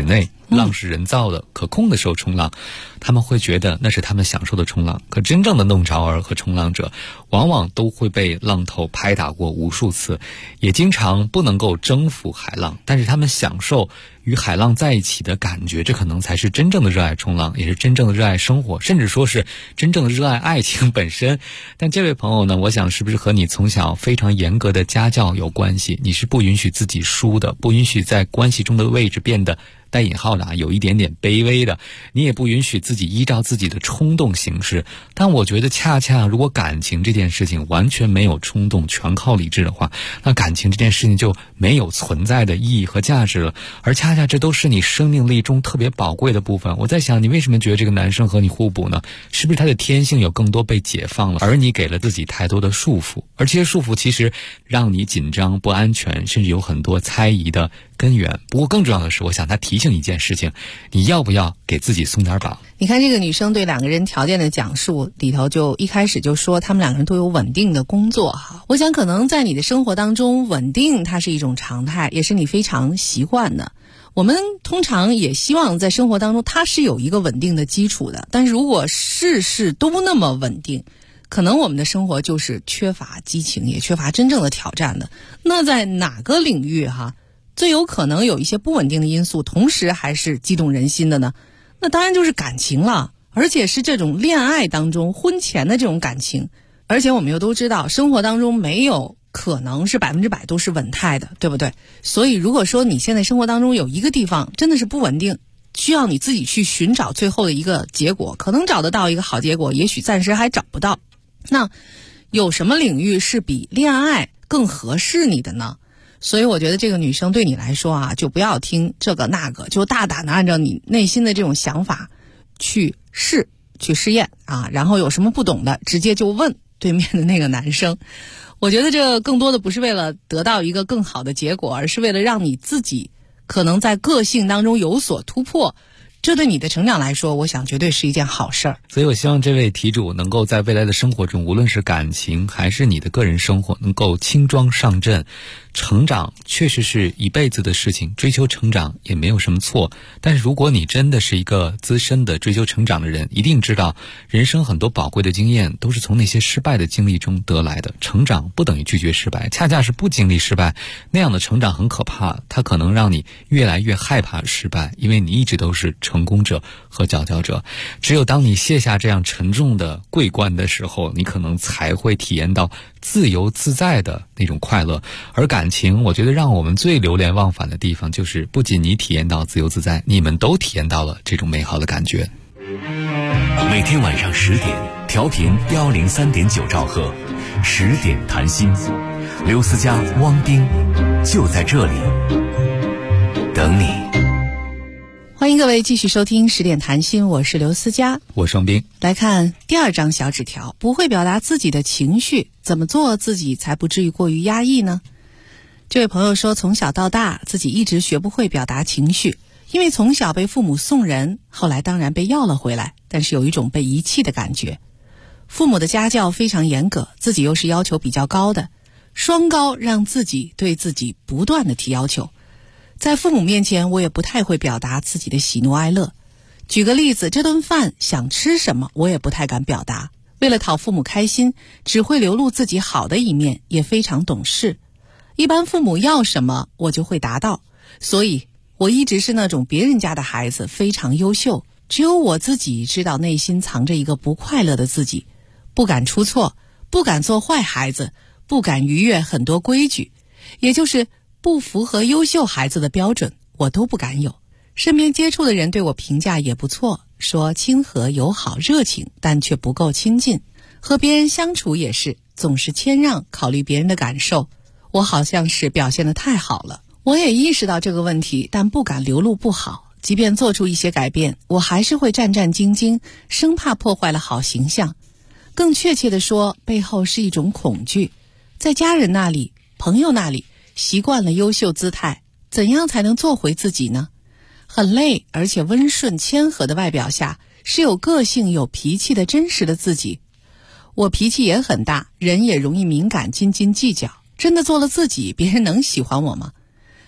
浪是人造的、可控的时候冲浪，他们会觉得那是他们享受的冲浪。可真正的弄潮儿和冲浪者，往往都会被浪头拍打过无数次，也经常不能够征服海浪，但是他们享受与海浪在一起的感觉，这可能才是真正的热爱冲浪，也是真正的热爱生活，甚至说是真正的热爱爱情本身。但这位朋友呢，我想是不是和你从小非常严格的家教有关系？你是不允许自己输的，不允许在关系中的位置变得带引号的有一点点卑微的，你也不允许自己依照自己的冲动行事。但我觉得恰恰如果感情这件事情完全没有冲动，全靠理智的话，那感情这件事情就没有存在的意义和价值了。而恰恰这都是你生命力中特别宝贵的部分。我在想，你为什么觉得这个男生和你互补呢？是不是他的天性有更多被解放了，而你给了自己太多的束缚，而这些束缚其实让你紧张、不安全，甚至有很多猜疑的根源。不过更重要的是，我想他提醒一件事情，你要不要给自己松点绑？ 你看这个女生对两个人条件的讲述里头，就一开始就说他们两个人都有稳定的工作哈。我想可能在你的生活当中，稳定它是一种常态，也是你非常习惯的。我们通常也希望在生活当中它是有一个稳定的基础的，但是如果事事都那么稳定，可能我们的生活就是缺乏激情，也缺乏真正的挑战的。那在哪个领域最有可能有一些不稳定的因素，同时还是激动人心的呢？那当然就是感情了，而且是这种恋爱当中婚前的这种感情。而且我们又都知道，生活当中没有可能是100%都是稳态的，对不对？所以如果说你现在生活当中有一个地方真的是不稳定，需要你自己去寻找最后的一个结果，可能找得到一个好结果，也许暂时还找不到。那有什么领域是比恋爱更合适你的呢？所以我觉得这个女生对你来说就不要听这个那个，就大胆的按照你内心的这种想法去试验然后有什么不懂的直接就问对面的那个男生。我觉得这更多的不是为了得到一个更好的结果，而是为了让你自己可能在个性当中有所突破，这对你的成长来说，我想绝对是一件好事儿。 所以我希望这位题主能够在未来的生活中，无论是感情还是你的个人生活，能够轻装上阵。成长确实是一辈子的事情，追求成长也没有什么错。但是如果你真的是一个资深的追求成长的人，一定知道人生很多宝贵的经验都是从那些失败的经历中得来的。成长不等于拒绝失败，恰恰是不经历失败，那样的成长很可怕，它可能让你越来越害怕失败，因为你一直都是成功者和佼佼者。只有当你卸下这样沉重的桂冠的时候，你可能才会体验到自由自在的那种快乐。而感情，我觉得让我们最流连忘返的地方，就是不仅你体验到自由自在，你们都体验到了这种美好的感觉。 每天晚上10点，调频103.9兆赫，10点谈心，刘思佳、汪冰就在这里等你。 欢迎各位继续收听10点谈心，我是刘思佳， 我是汪冰。 来看第2张小纸条，不会表达自己的情绪，怎么做自己才不至于过于压抑呢？这位朋友说，从小到大自己一直学不会表达情绪，因为从小被父母送人，后来当然被要了回来，但是有一种被遗弃的感觉。父母的家教非常严格，自己又是要求比较高的，双高让自己对自己不断的提要求。在父母面前，我也不太会表达自己的喜怒哀乐。举个例子，这顿饭想吃什么，我也不太敢表达。为了讨父母开心，只会流露自己好的一面，也非常懂事。一般父母要什么，我就会达到。所以我一直是那种别人家的孩子，非常优秀。只有我自己知道内心藏着一个不快乐的自己，不敢出错，不敢做坏孩子，不敢逾越很多规矩，也就是不符合优秀孩子的标准，我都不敢有。身边接触的人对我评价也不错，说亲和友好热情，但却不够亲近。和别人相处也是总是谦让，考虑别人的感受。我好像是表现得太好了，我也意识到这个问题，但不敢流露不好。即便做出一些改变，我还是会战战兢兢，生怕破坏了好形象。更确切地说，背后是一种恐惧。在家人那里，朋友那里，习惯了优秀姿态，怎样才能做回自己呢？很累，而且温顺谦和的外表下，是有个性有脾气的真实的自己。我脾气也很大，人也容易敏感，斤斤计较。真的做了自己，别人能喜欢我吗？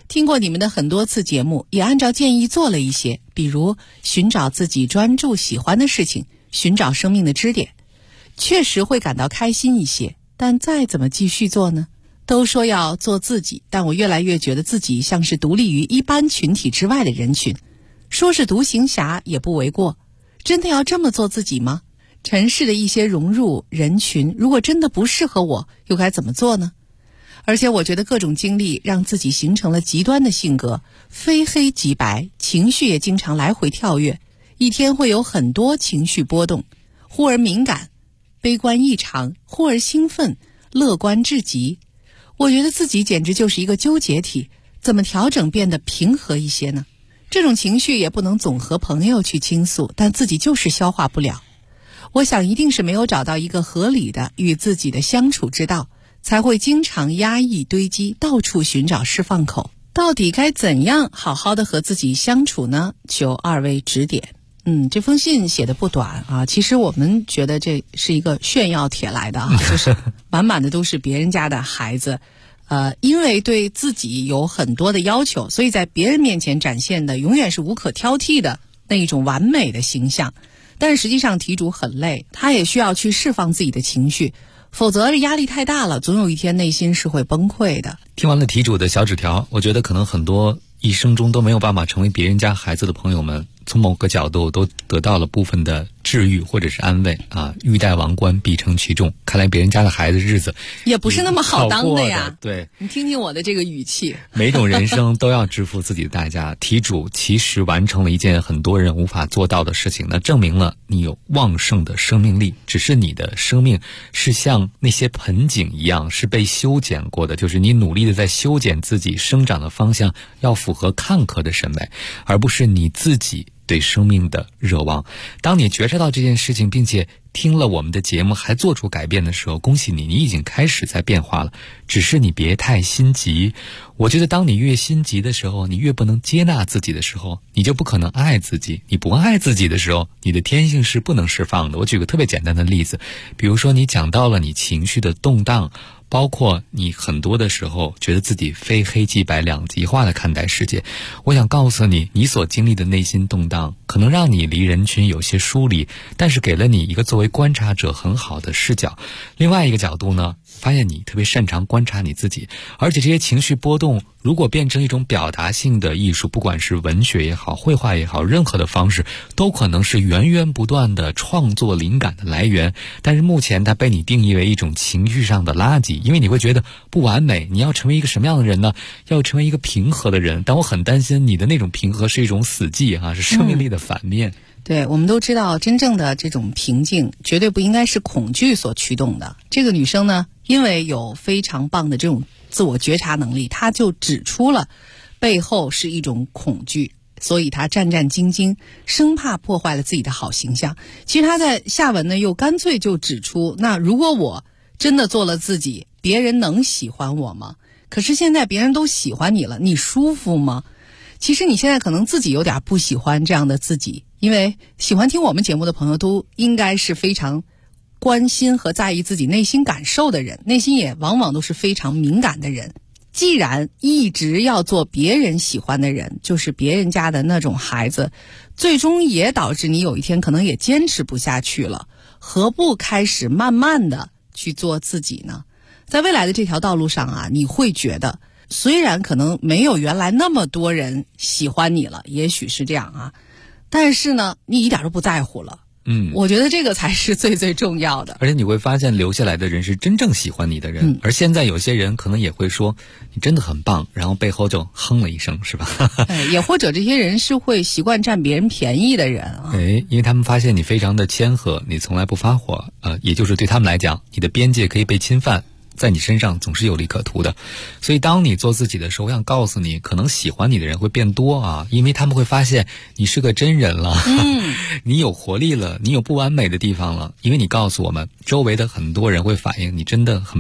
听过你们的很多次节目，也按照建议做了一些，比如寻找自己专注喜欢的事情，寻找生命的支点，确实会感到开心一些。但再怎么继续做呢？都说要做自己，但我越来越觉得自己像是独立于一般群体之外的人群，说是独行侠也不为过。真的要这么做自己吗？尘世的一些融入人群，如果真的不适合我，又该怎么做呢？而且我觉得各种经历让自己形成了极端的性格，非黑即白，情绪也经常来回跳跃，一天会有很多情绪波动，忽而敏感，悲观异常，忽而兴奋，乐观至极。我觉得自己简直就是一个纠结体，怎么调整变得平和一些呢？这种情绪也不能总和朋友去倾诉，但自己就是消化不了。我想一定是没有找到一个合理的与自己的相处之道，才会经常压抑堆积，到处寻找释放口。到底该怎样好好的和自己相处呢？求二位指点。这封信写的不短啊，其实我们觉得这是一个炫耀帖来的啊，就是满满的都是别人家的孩子，因为对自己有很多的要求，所以在别人面前展现的永远是无可挑剔的那一种完美的形象。但是实际上题主很累，他也需要去释放自己的情绪，否则压力太大了，总有一天内心是会崩溃的。 听完了题主的小纸条，我觉得可能很多一生中都没有办法成为别人家孩子的朋友们，从某个角度都得到了部分的治愈或者是安慰啊！欲戴王冠必承其重，看来别人家的孩子日子也不是那么好当的呀。 对， 你听听我的这个语气， 每种人生都要支付自己的代价。题主其实完成了一件很多人无法做到的事情，那证明了你有旺盛的生命力，只是你的生命是像那些盆景一样是被修剪过的，就是你努力的在修剪自己生长的方向，要符合看客的审美，而不是你自己对生命的热望。当你觉察到这件事情，并且听了我们的节目还做出改变的时候，恭喜你，你已经开始在变化了，只是你别太心急。我觉得当你越心急的时候，你越不能接纳自己的时候，你就不可能爱自己。你不爱自己的时候，你的天性是不能释放的。我举个特别简单的例子，比如说你讲到了你情绪的动荡，包括你很多的时候觉得自己非黑即白两极化的看待世界。我想告诉你，你所经历的内心动荡可能让你离人群有些疏离，但是给了你一个作为观察者很好的视角。另外一个角度呢，发现你特别擅长观察你自己，而且这些情绪波动如果变成一种表达性的艺术，不管是文学也好，绘画也好，任何的方式都可能是源源不断的创作灵感的来源。但是目前它被你定义为一种情绪上的垃圾，因为你会觉得不完美。你要成为一个什么样的人呢？要成为一个平和的人，但我很担心你的那种平和是一种死寂啊，是生命力的反面。 对，我们都知道真正的这种平静绝对不应该是恐惧所驱动的。这个女生呢，因为有非常棒的这种自我觉察能力，她就指出了背后是一种恐惧，所以她战战兢兢，生怕破坏了自己的好形象。其实她在下文呢又干脆就指出，那如果我真的做了自己，别人能喜欢我吗？可是现在别人都喜欢你了，你舒服吗？其实你现在可能自己有点不喜欢这样的自己，因为喜欢听我们节目的朋友都应该是非常关心和在意自己内心感受的人，内心也往往都是非常敏感的人。既然一直要做别人喜欢的人，就是别人家的那种孩子，最终也导致你有一天可能也坚持不下去了，何不开始慢慢的去做自己呢？在未来的这条道路上啊，你会觉得虽然可能没有原来那么多人喜欢你了，也许是这样啊，但是呢，你一点都不在乎了。我觉得这个才是最最重要的。 而且你会发现留下来的人是真正喜欢你的人。而现在有些人可能也会说你真的很棒，然后背后就哼了一声，是吧？ 也或者这些人是会习惯占别人便宜的人啊。 因为他们发现你非常的谦和，你从来不发火，也就是对他们来讲，你的边界可以被侵犯，在你身上总是有利可图的。所以当你做自己的时候，我想告诉你，可能喜欢你的人会变多啊，因为他们会发现你是个真人了，你有活力了，你有不完美的地方了，因为你告诉我们周围的很多人会反映你真的很棒，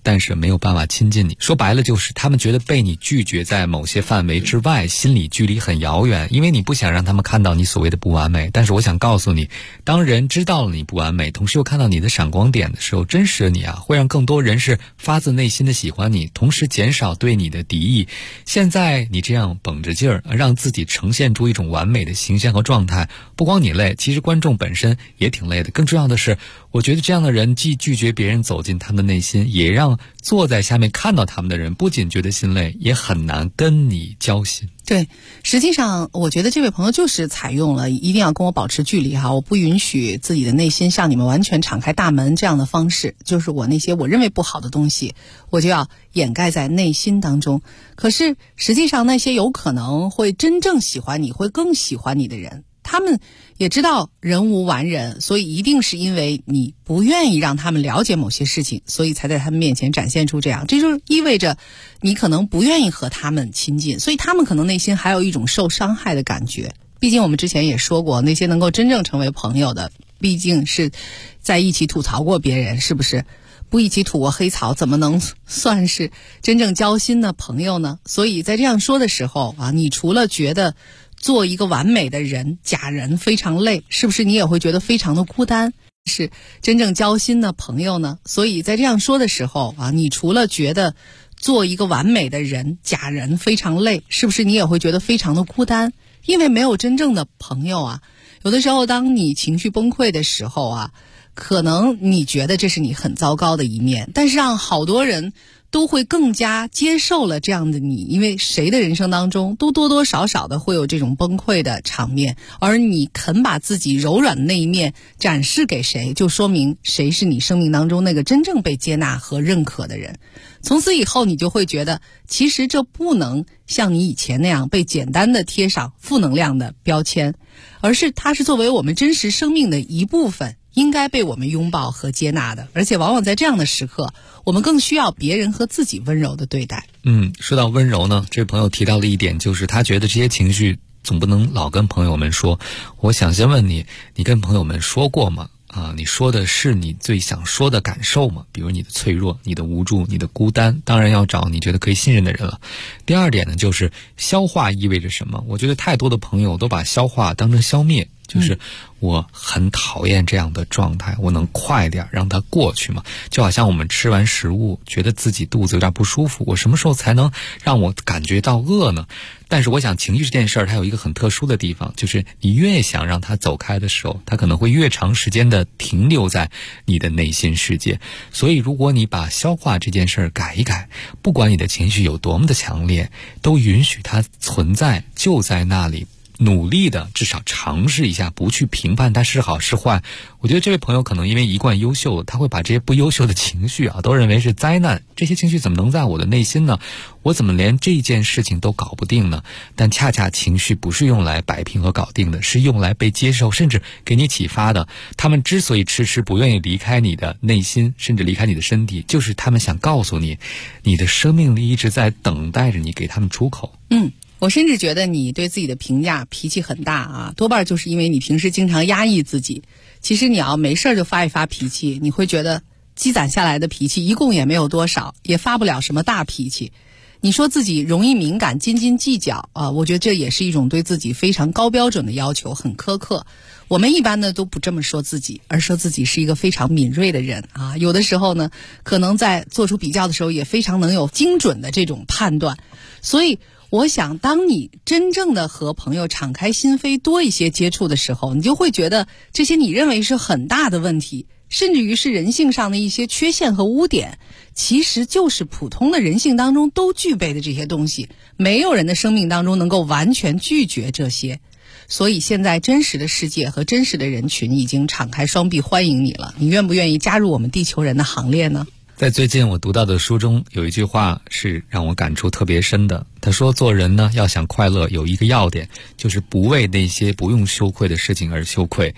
但是没有办法亲近你。说白了就是他们觉得被你拒绝在某些范围之外，心理距离很遥远，因为你不想让他们看到你所谓的不完美。但是我想告诉你，当人知道了你不完美，同时又看到你的闪光点的时候，真实的你啊，会让更多人是发自内心的喜欢你，同时减少对你的敌意。现在你这样绷着劲儿，让自己呈现出一种完美的形象和状态，不光你累，其实观众本身也挺累的。更重要的是，我觉得这样的人既拒绝别人走进他们的内心，也让坐在下面看到他们的人不仅觉得心累，也很难跟你交心。 对，实际上我觉得这位朋友就是采用了一定要跟我保持距离哈，我不允许自己的内心向你们完全敞开大门这样的方式，就是我那些我认为不好的东西，我就要掩盖在内心当中。可是实际上那些有可能会真正喜欢你，会更喜欢你的人，他们也知道人无完人，所以一定是因为你不愿意让他们了解某些事情，所以才在他们面前展现出这样。这就意味着你可能不愿意和他们亲近，所以他们可能内心还有一种受伤害的感觉。毕竟我们之前也说过，那些能够真正成为朋友的，毕竟是在一起吐槽过别人，是不是？不一起吐过黑槽，怎么能算是真正交心的朋友呢？所以在这样说的时候啊，你除了觉得做一个完美的人，假人非常累，是不是你也会觉得非常的孤单？是真正交心的朋友呢？所以在这样说的时候啊，你除了觉得做一个完美的人，假人非常累，是不是你也会觉得非常的孤单？因为没有真正的朋友啊。有的时候当你情绪崩溃的时候啊，可能你觉得这是你很糟糕的一面，但是让好多人都会更加接受了这样的你，因为谁的人生当中都多多少少的会有这种崩溃的场面，而你肯把自己柔软的那一面展示给谁，就说明谁是你生命当中那个真正被接纳和认可的人。从此以后你就会觉得，其实这不能像你以前那样被简单的贴上负能量的标签，而是它是作为我们真实生命的一部分，应该被我们拥抱和接纳的。而且往往在这样的时刻，我们更需要别人和自己温柔的对待。 说到温柔呢，这位朋友提到了一点，就是他觉得这些情绪总不能老跟朋友们说。我想先问你，你跟朋友们说过吗？你说的是你最想说的感受吗？比如你的脆弱、你的无助、你的孤单，当然要找你觉得可以信任的人了。第二点呢，就是消化意味着什么？我觉得太多的朋友都把消化当成消灭，就是我很讨厌这样的状态，我能快点让它过去吗？就好像我们吃完食物觉得自己肚子有点不舒服，我什么时候才能让我感觉到饿呢？但是我想情绪这件事儿它有一个很特殊的地方，就是你越想让它走开的时候，它可能会越长时间的停留在你的内心世界。所以如果你把消化这件事儿改一改，不管你的情绪有多么的强烈，都允许它存在，就在那里，努力的至少尝试一下，不去评判它是好是坏。我觉得这位朋友可能因为一贯优秀，他会把这些不优秀的情绪都认为是灾难。这些情绪怎么能在我的内心呢？我怎么连这件事情都搞不定呢？但恰恰情绪不是用来摆平和搞定的，是用来被接受，甚至给你启发的。他们之所以迟迟不愿意离开你的内心，甚至离开你的身体，就是他们想告诉你，你的生命力一直在等待着你给他们出口。 我甚至觉得你对自己的评价脾气很大啊，多半就是因为你平时经常压抑自己。其实你要没事就发一发脾气，你会觉得积攒下来的脾气一共也没有多少，也发不了什么大脾气。你说自己容易敏感、斤斤计较啊，我觉得这也是一种对自己非常高标准的要求，很苛刻。我们一般呢都不这么说自己，而说自己是一个非常敏锐的人啊。有的时候呢，可能在做出比较的时候也非常能有精准的这种判断。所以我想，当你真正的和朋友敞开心扉，多一些接触的时候，你就会觉得这些你认为是很大的问题，甚至于是人性上的一些缺陷和污点，其实就是普通的人性当中都具备的这些东西。没有人的生命当中能够完全拒绝这些。所以现在真实的世界和真实的人群已经敞开双臂欢迎你了，你愿不愿意加入我们地球人的行列呢？ 在最近我读到的书中有一句话是让我感触特别深的，他说做人呢要想快乐有一个要点，就是不为那些不用羞愧的事情而羞愧。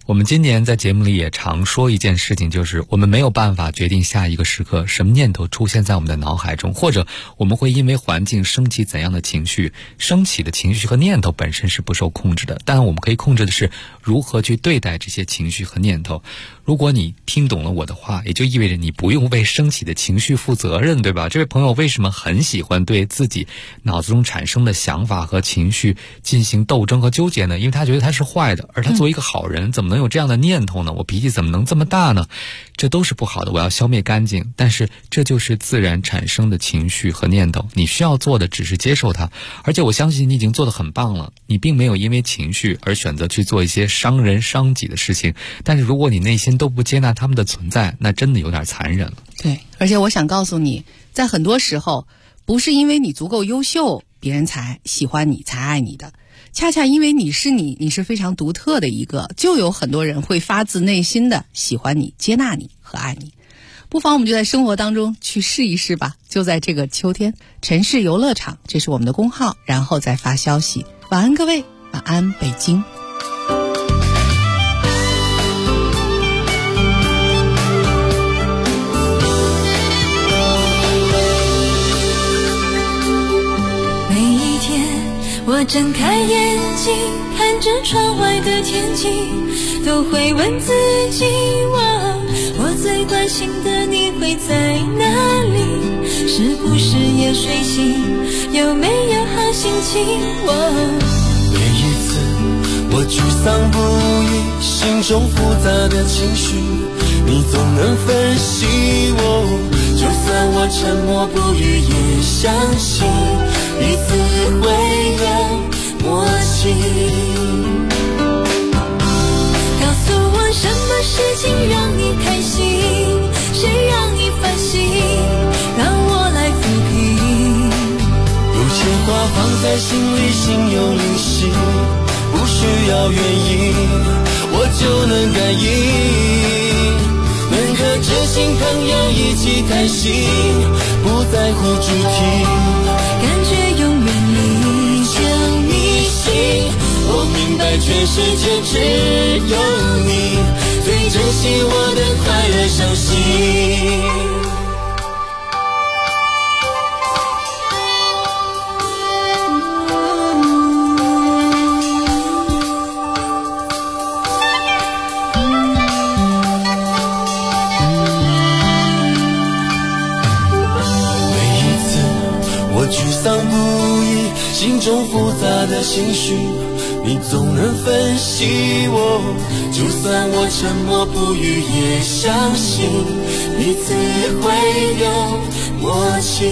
我们今年在节目里也常说一件事情，就是我们没有办法决定下一个时刻什么念头出现在我们的脑海中，或者我们会因为环境升起怎样的情绪。升起的情绪和念头本身是不受控制的，但我们可以控制的是如何去对待这些情绪和念头。如果你听懂了我的话，也就意味着你不用为升起的情绪负责任，对吧？这位朋友为什么很喜欢对自己脑子中产生的想法和情绪进行斗争和纠结呢？因为他觉得他是坏的，而他作为一个好人，怎么能有这样的念头呢？我脾气怎么能这么大呢？这都是不好的，我要消灭干净。但是这就是自然产生的情绪和念头，你需要做的只是接受它。而且我相信你已经做得很棒了，你并没有因为情绪而选择去做一些伤人伤己的事情。但是如果你内心都不接纳他们的存在，那真的有点残忍了。 对，而且我想告诉你，在很多时候不是因为你足够优秀别人才喜欢你才爱你的，恰恰因为你是你，你是非常独特的一个，就有很多人会发自内心的喜欢你、接纳你和爱你。不妨我们就在生活当中去试一试吧。就在这个秋天，城市游乐场，这是我们的公号，然后再发消息。晚安各位，晚安北京。 每一天我睁开眼睛，看着窗外的天气，都会问自己，我最关心的你会在哪里？是不是也睡醒？有没有好心情？ 每一次我沮丧不已，心中复杂的情绪，你总能分析我。就算我沉默不语，也相信彼此会有默契。 告诉我什么事情让你开心，谁让你烦心，让我来抚平。 有些话放在心里，心有灵犀，不需要原因，我就能感应。能和知心朋友一起开心，不在乎主题， 感觉永远离就迷信。我明白全世界只有你最珍惜我的快乐伤心。沮丧不已，心中复杂的情绪，你总能分析我。就算我沉默不语，也相信彼此会有默契。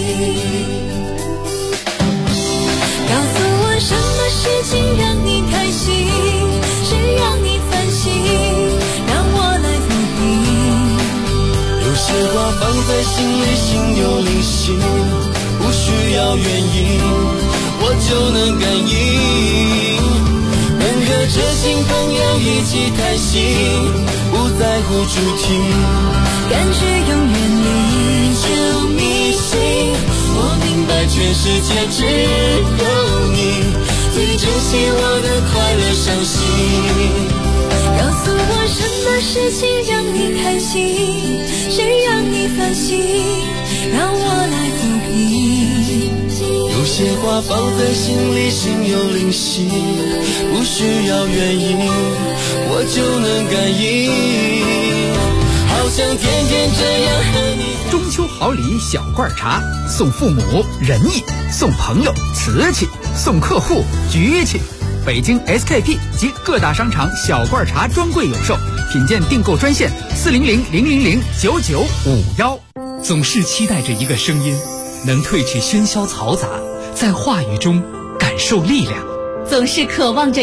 告诉我什么事情让你开心，谁让你烦心，让我来抚平。 有些话放在心里，心有灵犀，不需要原因，我就能感应。能和知心朋友一起开心，不在乎主题， 感觉永远离就迷信。我明白全世界只有你最珍惜我的快乐伤心。 告诉我什么事情让你开心，谁让你烦心，让我来抚平。 有些话放在心里，心有灵犀，不需要原因，我就能感应。好想天天这样和你。 中秋好礼小罐茶，送父母仁义，送朋友瓷器，送客户局气。北京 SKP 及各大商场小罐茶专柜有售，品鉴订购专线400-000-9951。 总是期待着一个声音，能褪去喧嚣嘈杂，在话语中感受力量。 总是渴望着